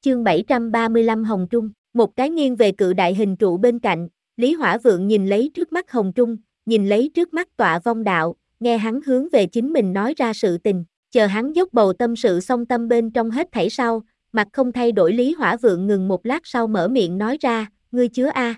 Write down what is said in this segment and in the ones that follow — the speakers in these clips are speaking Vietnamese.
Chương 735 Hồng Trung, một cái nghiêng về cự đại hình trụ bên cạnh, Lý Hỏa Vượng nhìn lấy trước mắt Hồng Trung, nhìn lấy trước mắt Tọa Vong Đạo, nghe hắn hướng về chính mình nói ra sự tình, chờ hắn dốc bầu tâm sự xong tâm bên trong hết thảy sau, mặt không thay đổi Lý Hỏa Vượng ngừng một lát sau mở miệng nói ra, ngươi chứa a.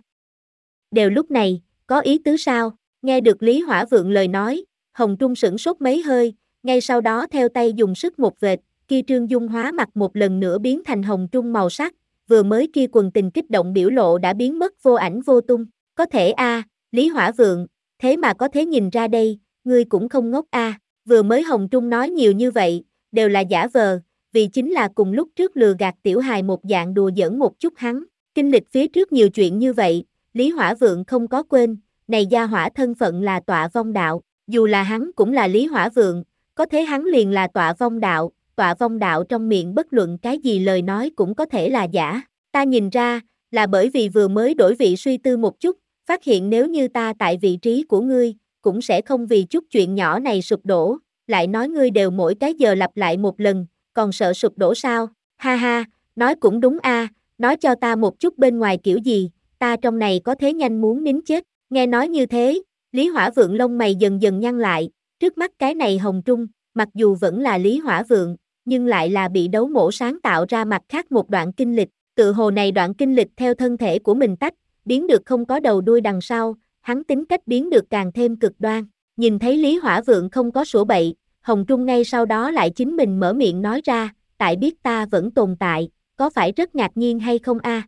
Đều lúc này, có ý tứ sao? Nghe được Lý Hỏa Vượng lời nói, Hồng Trung sửng sốt mấy hơi, ngay sau đó theo tay dùng sức một vệt, kia trương dung hóa mặt một lần nữa biến thành hồng trung màu sắc, vừa mới kia quần tình kích động biểu lộ đã biến mất vô ảnh vô tung. Có thể a, Lý Hỏa Vượng, thế mà có thể nhìn ra đây, ngươi cũng không ngốc a. Vừa mới Hồng Trung nói nhiều như vậy, đều là giả vờ, vì chính là cùng lúc trước lừa gạt tiểu hài một dạng đùa giỡn một chút hắn. Kinh lịch phía trước nhiều chuyện như vậy, Lý Hỏa Vượng không có quên, này gia hỏa thân phận là Tọa Vong Đạo, dù là hắn cũng là Lý Hỏa Vượng, có thế hắn liền là Tọa Vong Đạo. Tọa Vong Đạo trong miệng bất luận cái gì lời nói cũng có thể là giả. Ta nhìn ra, là bởi vì vừa mới đổi vị suy tư một chút, phát hiện nếu như ta tại vị trí của ngươi, cũng sẽ không vì chút chuyện nhỏ này sụp đổ, lại nói ngươi đều mỗi cái giờ lặp lại một lần, còn sợ sụp đổ sao? Ha ha, nói cũng đúng a, nói cho ta một chút bên ngoài kiểu gì, ta trong này có thế nhanh muốn nín chết. Nghe nói như thế, Lý Hỏa Vượng lông mày dần dần nhăn lại, trước mắt cái này Hồng Trung, mặc dù vẫn là Lý Hỏa Vượng, nhưng lại là bị đấu mổ sáng tạo ra mặt khác một đoạn kinh lịch, tự hồ này đoạn kinh lịch theo thân thể của mình tách, biến được không có đầu đuôi đằng sau, hắn tính cách biến được càng thêm cực đoan. Nhìn thấy Lý Hỏa Vượng không có sủa bậy, Hồng Trung ngay sau đó lại chính mình mở miệng nói ra, tại biết ta vẫn tồn tại, có phải rất ngạc nhiên hay không a?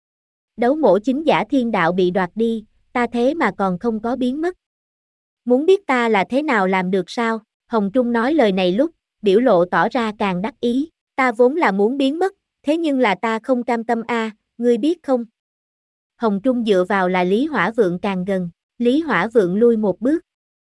Đấu mổ chính giả thiên đạo bị đoạt đi, ta thế mà còn không có biến mất. Muốn biết ta là thế nào làm được sao? Hồng Trung nói lời này lúc, biểu lộ tỏ ra càng đắc ý, ta vốn là muốn biến mất, thế nhưng là ta không cam tâm a, ngươi biết không? Hồng Trung dựa vào là Lý Hỏa Vượng càng gần, Lý Hỏa Vượng lui một bước.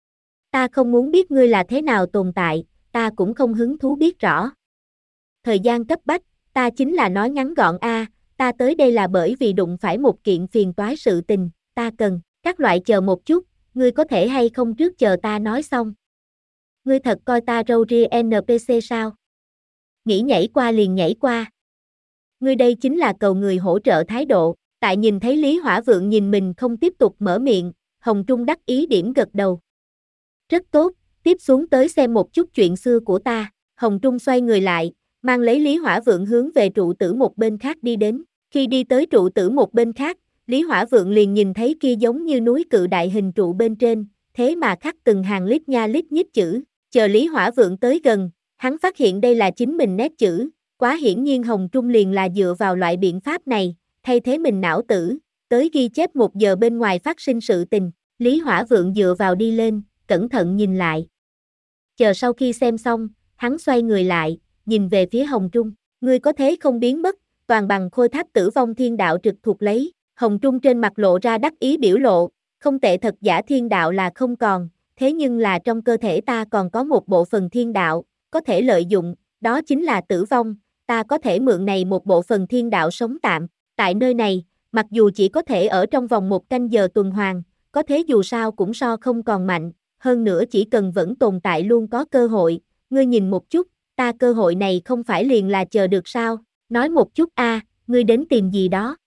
Ta không muốn biết ngươi là thế nào tồn tại, ta cũng không hứng thú biết rõ. Thời gian cấp bách, ta chính là nói ngắn gọn a, ta tới đây là bởi vì đụng phải một kiện phiền toái sự tình, ta cần, các loại chờ một chút, ngươi có thể hay không trước chờ ta nói xong. Ngươi thật coi ta râu ria NPC sao? Nghĩ nhảy qua liền nhảy qua. Ngươi đây chính là cầu người hỗ trợ thái độ, tại nhìn thấy Lý Hỏa Vượng nhìn mình không tiếp tục mở miệng, Hồng Trung đắc ý điểm gật đầu. Rất tốt, tiếp xuống tới xem một chút chuyện xưa của ta. Hồng Trung xoay người lại, mang lấy Lý Hỏa Vượng hướng về trụ tử một bên khác đi đến. Khi đi tới trụ tử một bên khác, Lý Hỏa Vượng liền nhìn thấy kia giống như núi cự đại hình trụ bên trên, thế mà khắc từng hàng lít nha lít nhít chữ. Chờ Lý Hỏa Vượng tới gần, hắn phát hiện đây là chính mình nét chữ, quá hiển nhiên Hồng Trung liền là dựa vào loại biện pháp này, thay thế mình não tử, tới ghi chép 1 giờ bên ngoài phát sinh sự tình. Lý Hỏa Vượng dựa vào đi lên, cẩn thận nhìn lại. Chờ sau khi xem xong, hắn xoay người lại, nhìn về phía Hồng Trung, ngươi có thế không biến mất, toàn bằng khôi tháp tử vong thiên đạo trực thuộc lấy. Hồng Trung trên mặt lộ ra đắc ý biểu lộ, không tệ thật, giả thiên đạo là không còn, thế nhưng là trong cơ thể ta còn có một bộ phận thiên đạo, có thể lợi dụng, đó chính là tử vong, ta có thể mượn này một bộ phận thiên đạo sống tạm. Tại nơi này, mặc dù chỉ có thể ở trong vòng 1 canh giờ tuần hoàn, có thế dù sao cũng so không còn mạnh, hơn nữa chỉ cần vẫn tồn tại luôn có cơ hội, ngươi nhìn một chút, ta cơ hội này không phải liền là chờ được sao, nói một chút a, ngươi đến tìm gì đó.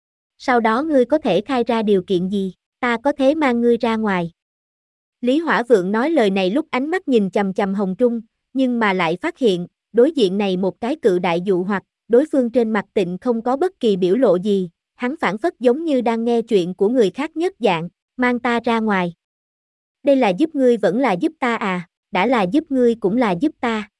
Sau đó ngươi có thể khai ra điều kiện gì, ta có thể mang ngươi ra ngoài. Lý Hỏa Vượng nói lời này lúc ánh mắt nhìn chằm chằm Hồng Trung, nhưng mà lại phát hiện, đối diện này một cái cự đại dụ hoặc, đối phương trên mặt tịnh không có bất kỳ biểu lộ gì, hắn phảng phất giống như đang nghe chuyện của người khác nhất dạng, mang ta ra ngoài. Đây là giúp ngươi vẫn là giúp ta à, đã là giúp ngươi cũng là giúp ta.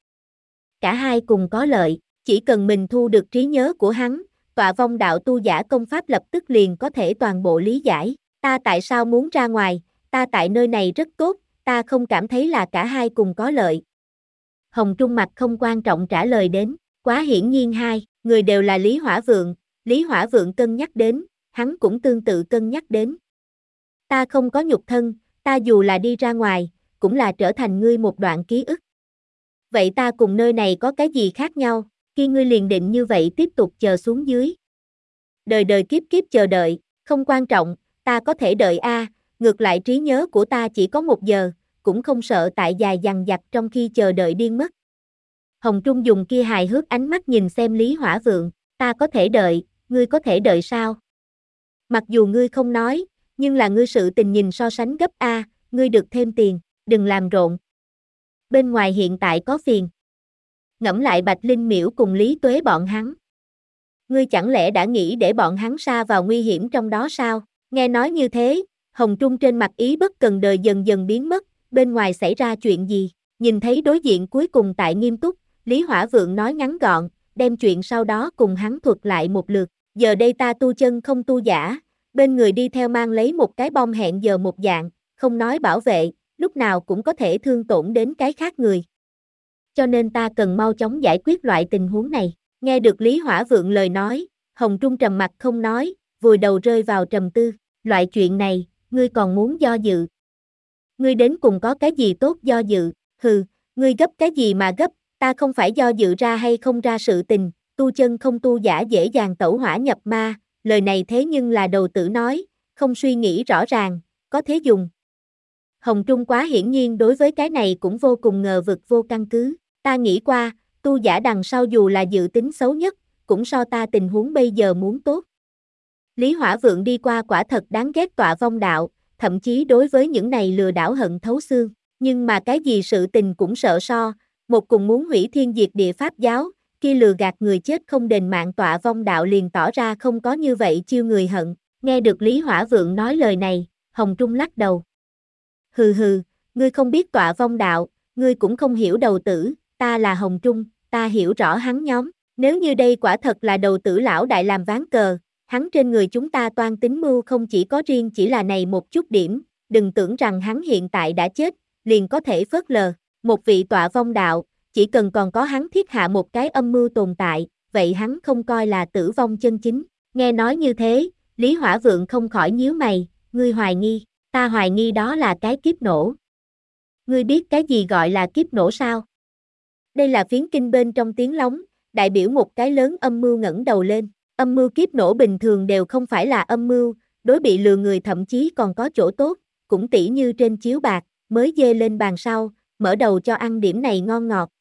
Cả hai cùng có lợi, chỉ cần mình thu được trí nhớ của hắn, Tọa Vong Đạo tu giả công pháp lập tức liền có thể toàn bộ lý giải. Ta tại sao muốn ra ngoài, ta tại nơi này rất tốt, ta không cảm thấy là cả hai cùng có lợi. Hồng Trung mặt không quan trọng trả lời đến, quá hiển nhiên hai người đều là Lý Hỏa Vượng, Lý Hỏa Vượng cân nhắc đến, hắn cũng tương tự cân nhắc đến. Ta không có nhục thân, ta dù là đi ra ngoài, cũng là trở thành ngươi một đoạn ký ức. Vậy ta cùng nơi này có cái gì khác nhau, khi ngươi liền định như vậy tiếp tục chờ xuống dưới. Đời đời kiếp kiếp chờ đợi, không quan trọng, ta có thể đợi a, ngược lại trí nhớ của ta chỉ có 1 giờ, cũng không sợ tại dài dằng dặc trong khi chờ đợi điên mất. Hồng Trung dùng kia hài hước ánh mắt nhìn xem Lý Hỏa Vượng, Ta có thể đợi, ngươi có thể đợi sao? Mặc dù ngươi không nói, nhưng là ngươi sự tình nhìn so sánh gấp a, ngươi được thêm tiền, đừng làm rộn. Bên ngoài hiện tại có phiền. Ngẫm lại Bạch Linh Miễu cùng Lý Tuế bọn hắn. Ngươi chẳng lẽ đã nghĩ để bọn hắn sa vào nguy hiểm trong đó sao? Nghe nói như thế, Hồng Trung trên mặt ý bất cần đời dần dần biến mất, bên ngoài xảy ra chuyện gì? Nhìn thấy đối diện cuối cùng tại nghiêm túc, Lý Hỏa Vượng nói ngắn gọn, đem chuyện sau đó cùng hắn thuật lại một lượt. Giờ đây ta tu chân không tu giả, bên người đi theo mang lấy một cái bom hẹn giờ một dạng, không nói bảo vệ, lúc nào cũng có thể thương tổn đến cái khác người. Cho nên ta cần mau chóng giải quyết loại tình huống này. Nghe được Lý Hỏa Vượng lời nói, Hồng Trung trầm mặt không nói, vùi đầu rơi vào trầm tư. Loại chuyện này, ngươi còn muốn do dự? Ngươi đến cùng có cái gì tốt do dự? Hừ, ngươi gấp cái gì mà gấp, ta không phải do dự ra hay không ra sự tình, tu chân không tu giả dễ dàng tẩu hỏa nhập ma, lời này thế nhưng là đầu tử nói, không suy nghĩ rõ ràng, có thế dùng. Hồng Trung quá hiển nhiên đối với cái này cũng vô cùng ngờ vực vô căn cứ, ta nghĩ qua, tu giả đằng sau dù là dự tính xấu nhất, cũng so ta tình huống bây giờ muốn tốt. Lý Hỏa Vượng đi qua quả thật đáng ghét tọa vong đạo, thậm chí đối với những này lừa đảo hận thấu xương, nhưng mà cái gì sự tình cũng sợ so, một cùng muốn hủy thiên diệt địa pháp giáo, kia lừa gạt người chết không đền mạng tọa vong đạo liền tỏ ra không có như vậy chiêu người hận. Nghe được Lý Hỏa Vượng nói lời này, Hồng Trung lắc đầu. Hừ hừ, ngươi không biết tọa vong đạo, ngươi cũng không hiểu đầu tử, ta là Hồng Trung, ta hiểu rõ hắn nhóm, nếu như đây quả thật là đầu tử lão đại làm ván cờ, hắn trên người chúng ta toan tính mưu không chỉ có riêng chỉ là này một chút điểm, đừng tưởng rằng hắn hiện tại đã chết, liền có thể phớt lờ, một vị tọa vong đạo, chỉ cần còn có hắn thiết hạ một cái âm mưu tồn tại, vậy hắn không coi là tử vong chân chính. Nghe nói như thế, Lý Hỏa Vượng không khỏi nhíu mày, ngươi hoài nghi, ta hoài nghi đó là cái kiếp nổ. Ngươi biết cái gì gọi là kiếp nổ sao? Đây là phiến kinh bên trong tiếng lóng, đại biểu một cái lớn âm mưu ngẩng đầu lên. Âm mưu kiếp nổ bình thường đều không phải là âm mưu, đối bị lừa người thậm chí còn có chỗ tốt, cũng tỉ như trên chiếu bạc, mới dê lên bàn sau, mở đầu cho ăn điểm này ngon ngọt,